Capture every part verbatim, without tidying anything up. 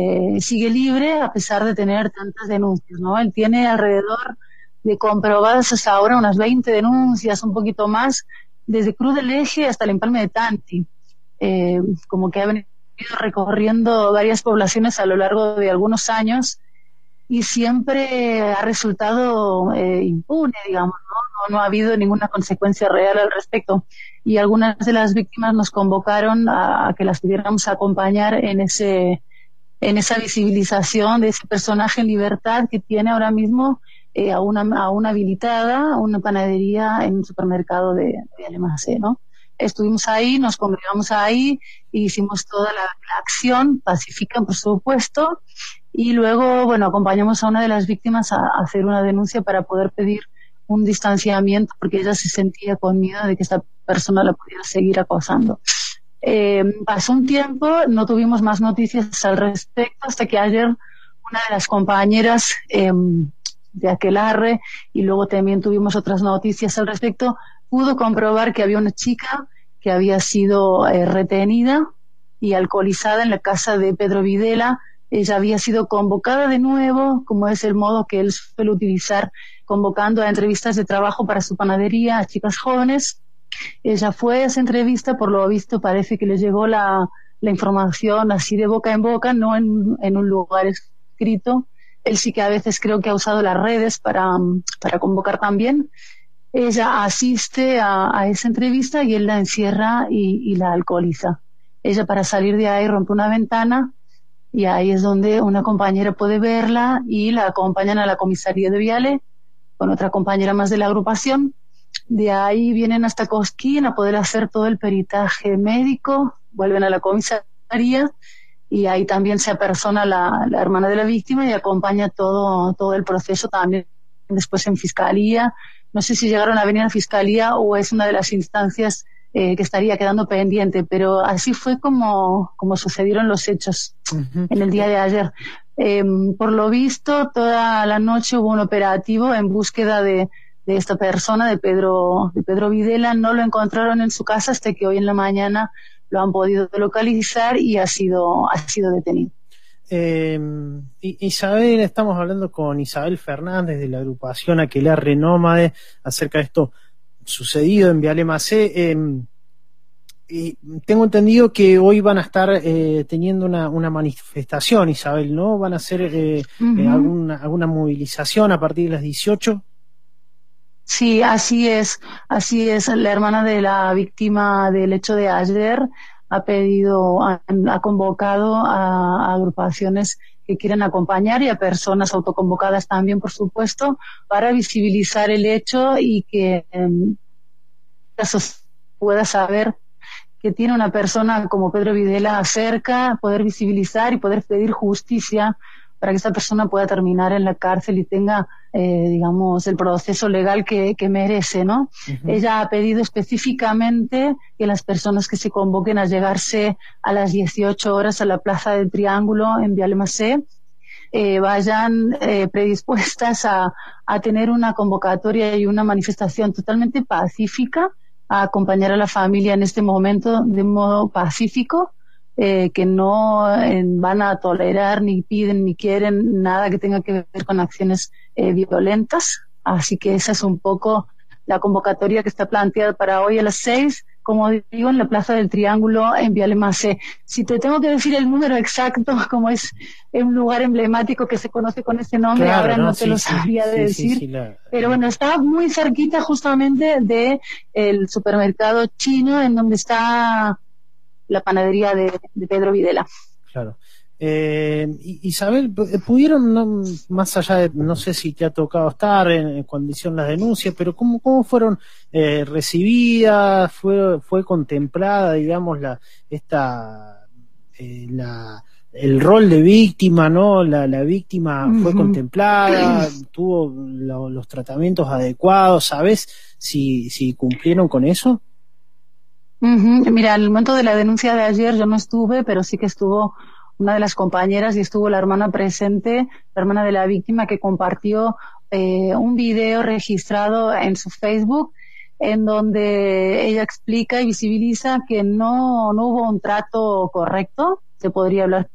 eh, sigue libre a pesar de tener tantas denuncias, ¿no? Él tiene alrededor de comprobadas hasta ahora unas veinte denuncias, un poquito más, desde Cruz del Eje hasta el Empalme de Tanti. Eh, como que ha venido recorriendo varias poblaciones a lo largo de algunos años y siempre ha resultado eh, impune, digamos, ¿no? No, no ha habido ninguna consecuencia real al respecto. Y algunas de las víctimas nos convocaron a, a que las pudiéramos acompañar en ese, en esa visibilización de ese personaje en libertad que tiene ahora mismo eh, a una, a una habilitada, una panadería en un supermercado de, de Alemacé, ¿no? Estuvimos ahí, nos congregamos ahí, e hicimos toda la, la acción pacífica, por supuesto, y luego, bueno, acompañamos a una de las víctimas a, a hacer una denuncia para poder pedir un distanciamiento, porque ella se sentía con miedo de que esta persona la pudiera seguir acosando. Eh, pasó un tiempo, no tuvimos más noticias al respecto, hasta que ayer una de las compañeras eh, de Aquelarre, y luego también tuvimos otras noticias al respecto, pudo comprobar que había una chica que había sido eh, retenida y alcoholizada en la casa de Pedro Videla. Ella había sido convocada de nuevo, como es el modo que él suele utilizar, convocando a entrevistas de trabajo para su panadería a chicas jóvenes. Ella fue a esa entrevista, por lo visto parece que le llegó la, la información así de boca en boca, no en, en un lugar escrito. Él sí que a veces creo que ha usado las redes para, para convocar también. Ella asiste a, a esa entrevista y él la encierra y, y la alcoholiza. Ella, para salir de ahí, rompe una ventana y ahí es donde una compañera puede verla y la acompañan a la comisaría de Viale con otra compañera más de la agrupación. De ahí vienen hasta Cosquín a poder hacer todo el peritaje médico, vuelven a la comisaría y ahí también se apersona la, la hermana de la víctima y acompaña todo, todo el proceso también después en fiscalía. No sé si llegaron a venir a fiscalía o es una de las instancias eh, que estaría quedando pendiente, pero así fue como, como sucedieron los hechos uh-huh. en el día de ayer. Eh, por lo visto, toda la noche hubo un operativo en búsqueda de, de esta persona, de Pedro, de Pedro Videla. No lo encontraron en su casa hasta que hoy en la mañana lo han podido localizar y ha sido, ha sido detenido. Eh, Isabel, estamos hablando con Isabel Fernández de la agrupación Aquelarre Nómade acerca de esto sucedido en Viale Macé. Eh, y tengo entendido que hoy van a estar eh, teniendo una, una manifestación, Isabel, ¿no? ¿Van a hacer eh, uh-huh. eh, alguna, alguna movilización a partir de las dieciocho? Sí, así es, así es. La hermana de la víctima del hecho de ayer ha pedido, ha, ha convocado a, a agrupaciones que quieren acompañar y a personas autoconvocadas también, por supuesto, para visibilizar el hecho y que eh, pueda saber que tiene una persona como Pedro Videla cerca, poder visibilizar y poder pedir justicia para que esta persona pueda terminar en la cárcel y tenga, eh, digamos, el proceso legal que, que merece, ¿no? Uh-huh. Ella ha pedido específicamente que las personas que se convoquen a llegarse a las dieciocho horas a la Plaza del Triángulo en Viale Macé eh, vayan eh, predispuestas a, a tener una convocatoria y una manifestación totalmente pacífica, a acompañar a la familia en este momento de modo pacífico, Eh, que no eh, van a tolerar ni piden ni quieren nada que tenga que ver con acciones eh, violentas. Así que esa es un poco la convocatoria que está planteada para hoy a las seis, como digo, en la Plaza del Triángulo en Viale Macé. Si te tengo que decir el número exacto, como es un lugar emblemático que se conoce con ese nombre, claro, ahora no, no te sí, lo sí, sabría sí, de decir. Sí, sí, la, pero bueno, está muy cerquita justamente de el supermercado chino en donde está la panadería de, de Pedro Videla. Claro. Eh, Isabel, ¿pudieron, no, más allá de, no sé si te ha tocado estar en, en cuando hicieron las denuncias, pero cómo, cómo fueron eh, recibidas, fue, fue contemplada, digamos, la, esta, eh, la, el rol de víctima, ¿no? La, la víctima uh-huh. fue contemplada, tuvo lo, los tratamientos adecuados, ¿sabes si, si cumplieron con eso? Uh-huh. Mira, al momento de la denuncia de ayer yo no estuve, pero sí que estuvo una de las compañeras y estuvo la hermana presente, la hermana de la víctima, que compartió eh, un video registrado en su Facebook en donde ella explica y visibiliza que no, no hubo un trato correcto, se podría hablar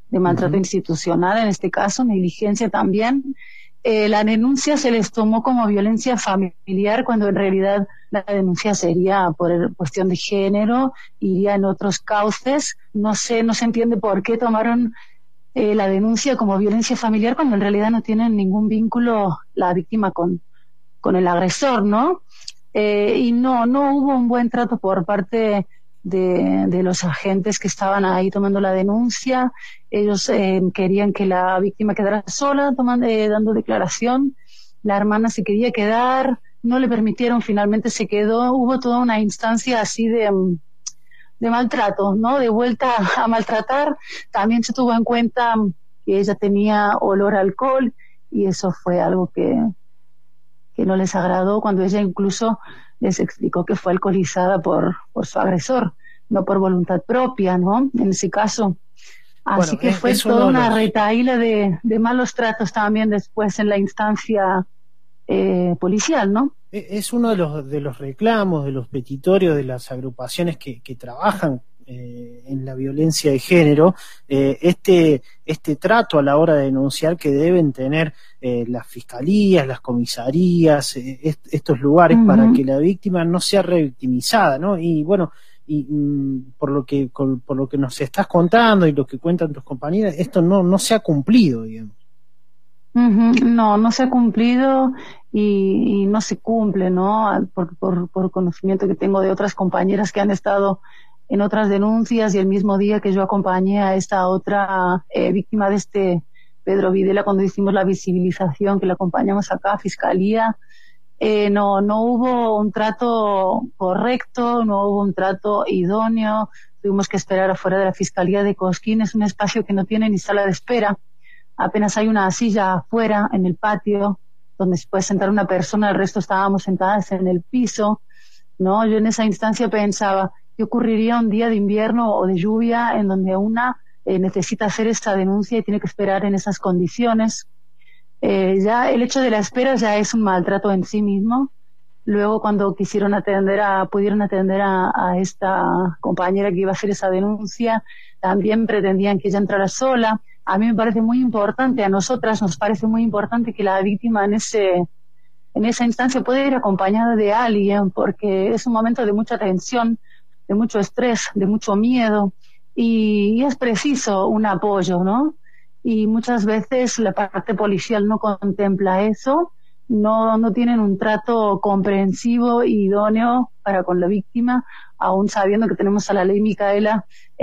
de maltrato Uh-huh. institucional, en este caso, negligencia también. Eh, la denuncia se les tomó como violencia familiar cuando en realidad la denuncia sería por cuestión de género, iría en otros cauces. No sé, no se entiende por qué tomaron eh, la denuncia como violencia familiar cuando en realidad no tienen ningún vínculo la víctima con, con el agresor, ¿no? Eh, y no, no hubo un buen trato por parte de, de los agentes que estaban ahí tomando la denuncia. Ellos eh, querían que la víctima quedara sola tomando, eh, dando declaración. La hermana se quería quedar, no le permitieron, finalmente se quedó. Hubo toda una instancia así de, de maltrato, ¿no? De vuelta a maltratar. También se tuvo en cuenta que ella tenía olor a alcohol y eso fue algo que, que no les agradó cuando ella incluso les explicó que fue alcoholizada por, por su agresor, no por voluntad propia, ¿no? En ese caso. Así Bueno, que es, fue es toda uno de una los retahíla de, de malos tratos también después en la instancia eh, policial, ¿no? es uno de los de los reclamos, de los petitorios de las agrupaciones que, que trabajan eh, en la violencia de género, eh, este este trato a la hora de denunciar que deben tener eh, las fiscalías, las comisarías, eh, est estos lugares, uh-huh, para que la víctima no sea revictimizada, ¿no? Y bueno, y mm, por lo que con, por lo que nos estás contando y lo que cuentan tus compañeras, esto no no se ha cumplido, digamos. Uh-huh. No, no se ha cumplido y, y no se cumple, ¿no? Por, por, por conocimiento que tengo de otras compañeras que han estado en otras denuncias y el mismo día que yo acompañé a esta otra eh, víctima de este Pedro Videla cuando hicimos la visibilización, que la acompañamos acá a Fiscalía, eh, no, no hubo un trato correcto, no hubo un trato idóneo, tuvimos que esperar afuera de la Fiscalía de Cosquín, es un espacio que no tiene ni sala de espera. Apenas hay una silla afuera en el patio donde se puede sentar una persona, el resto estábamos sentadas en el piso, ¿no? Yo en esa instancia pensaba, ¿qué ocurriría un día de invierno o de lluvia en donde una eh, necesita hacer esta denuncia y tiene que esperar en esas condiciones? Eh, ya el hecho de la espera ya es un maltrato en sí mismo. Luego cuando quisieron atender a, pudieron atender a, a esta compañera que iba a hacer esa denuncia, también pretendían que ella entrara sola. A mí me parece muy importante, a nosotras nos parece muy importante que la víctima en ese, en esa instancia pueda ir acompañada de alguien, porque es un momento de mucha tensión, de mucho estrés, de mucho miedo, y, y es preciso un apoyo, ¿no? Y muchas veces la parte policial no contempla eso, no, no tienen un trato comprensivo y idóneo para con la víctima, aún sabiendo que tenemos a la ley Micaela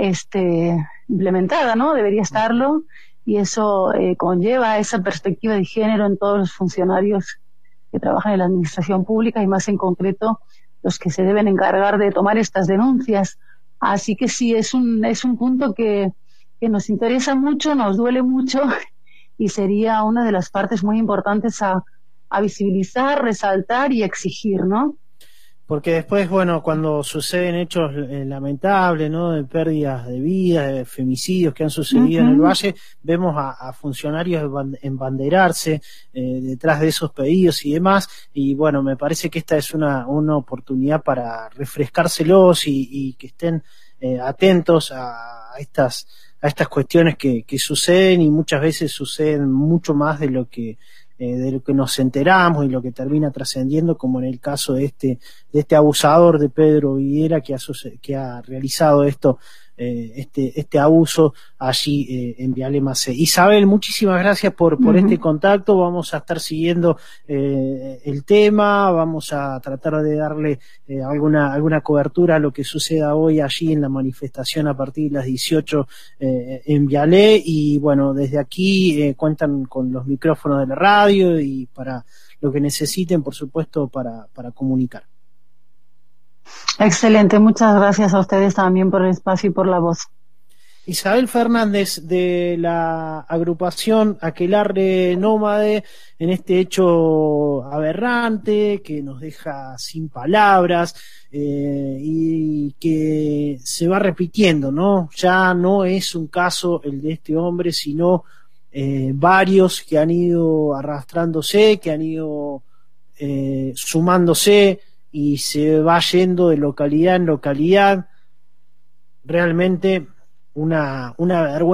este, implementada, ¿no? Debería estarlo, y eso eh, conlleva esa perspectiva de género en todos los funcionarios que trabajan en la administración pública y más en concreto los que se deben encargar de tomar estas denuncias. Así que sí, es un, es un punto que, que nos interesa mucho, nos duele mucho y sería una de las partes muy importantes a, a visibilizar, resaltar y exigir, ¿no? Porque después, bueno, cuando suceden hechos eh, lamentables, ¿no? De pérdidas de vidas, de femicidios que han sucedido uh-huh. en el Valle, vemos a, a funcionarios embanderarse eh, detrás de esos pedidos y demás, y bueno, me parece que esta es una, una oportunidad para refrescárselos y, y que estén eh, atentos a, a estas a estas cuestiones que, que suceden y muchas veces suceden mucho más de lo que Eh, de lo que nos enteramos y lo que termina trascendiendo, como en el caso de este de este abusador de Pedro Videla que ha, que ha realizado esto eh, este este abuso allí eh, en Viale Macé. Isabel, muchísimas gracias por por uh-huh. este contacto. Vamos a estar siguiendo eh, el tema, vamos a tratar de darle eh, alguna alguna cobertura a lo que suceda hoy allí en la manifestación a partir de las dieciocho eh, en Viale, y bueno, desde aquí eh, cuentan con los micrófonos de la radio y para lo que necesiten, por supuesto, para para comunicar. Excelente, muchas gracias a ustedes también por el espacio y por la voz. Isabel Fernández, de la agrupación Aquelarre Nómade, en este hecho aberrante que nos deja sin palabras eh, y que se va repitiendo, ¿no? Ya no es un caso el de este hombre, sino eh, varios que han ido arrastrándose, que han ido eh, sumándose, y se va yendo de localidad en localidad. Realmente una, una vergüenza.